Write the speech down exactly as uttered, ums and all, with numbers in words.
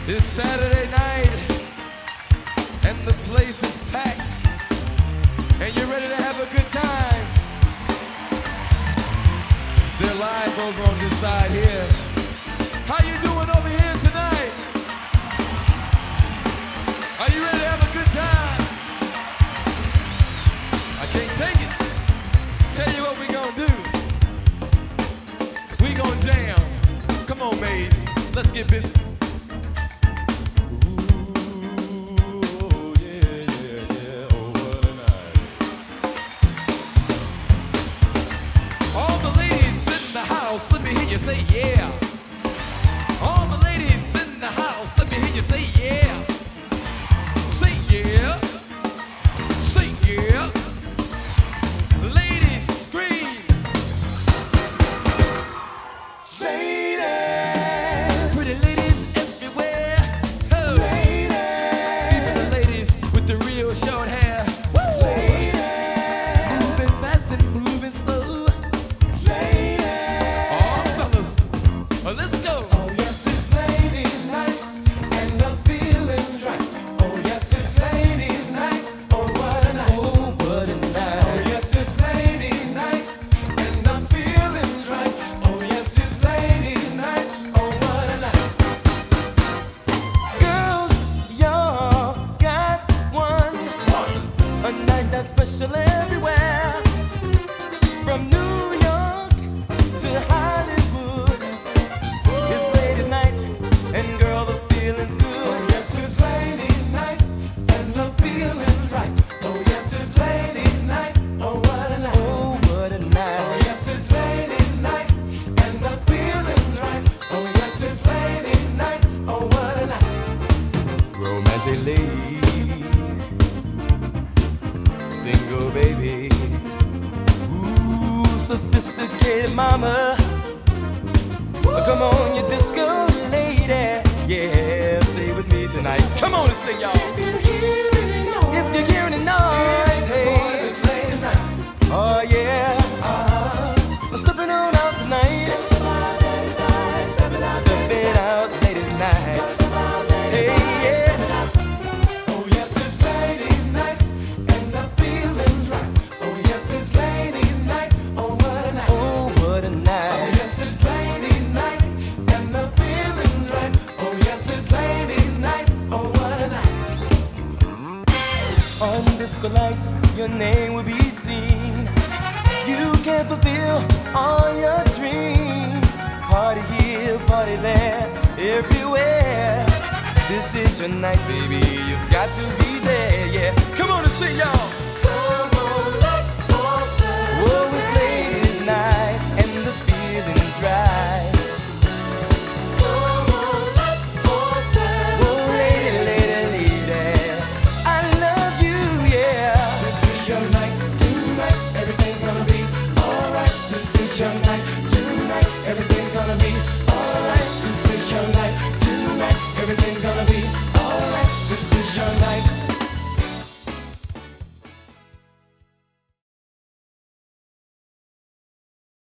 It's Saturday night, and the place is packed, and you're ready to have a good time. They're live over on this side here. How you doing over here tonight? Are you ready to have a good time? I can't take it. Tell you what we gonna do. We gonna jam. Come on, Maze. Let's get busy. Let me hear you say yeah. All the ladies in the house, let me hear you say yeah. Say yeah. Say yeah. Ladies scream. Ladies. Pretty ladies everywhere. Oh. Ladies. Even the ladies with the real short hair. Woo. Ladies. Moving fast and moving slow. Let's go. Oh yes, it's ladies' night, and the feeling's right. Oh yes, it's ladies' night. Oh what a night. Oh what a night. Oh yes, it's ladies' night, and the feeling's right. Oh yes, it's ladies' night. Oh what a night. Girls, y'all got one, a night that's special everywhere, from New York to Hollywood. It's ladies' night, and girl, the feeling's good. Oh yes, it's ladies' night, and the feeling's right. Oh yes, it's ladies' night. Oh what a night. Oh, what a night. Oh yes, it's ladies' night, and the feeling's right. Oh yes, it's ladies' night. Oh what a night. Romantic lady, single baby, ooh, sophisticated mama. Come on, you disco lady, yeah, stay with me tonight. Come on and sing, y'all. If you're hearing noise, If you're hearing the noise, boys, hey, it's ladies' night. oh yeah, Uh-huh. stepping on out tonight, Step out, ladies' night. Step it out, stepping out late at night. Step out, ladies' Hey, night. yeah. Step it out. Oh yes, it's ladies' night, and the feeling's right. Oh yes, it's ladies' night. Oh what a night. Oh, what a Oh night. yes, it's ladies' night, and the feeling's right. Oh yes, it's ladies' night. Oh what a night. On disco lights, your name will be seen. You can fulfill all your dreams. Party here, party there, everywhere. This is your night, baby. You've got to be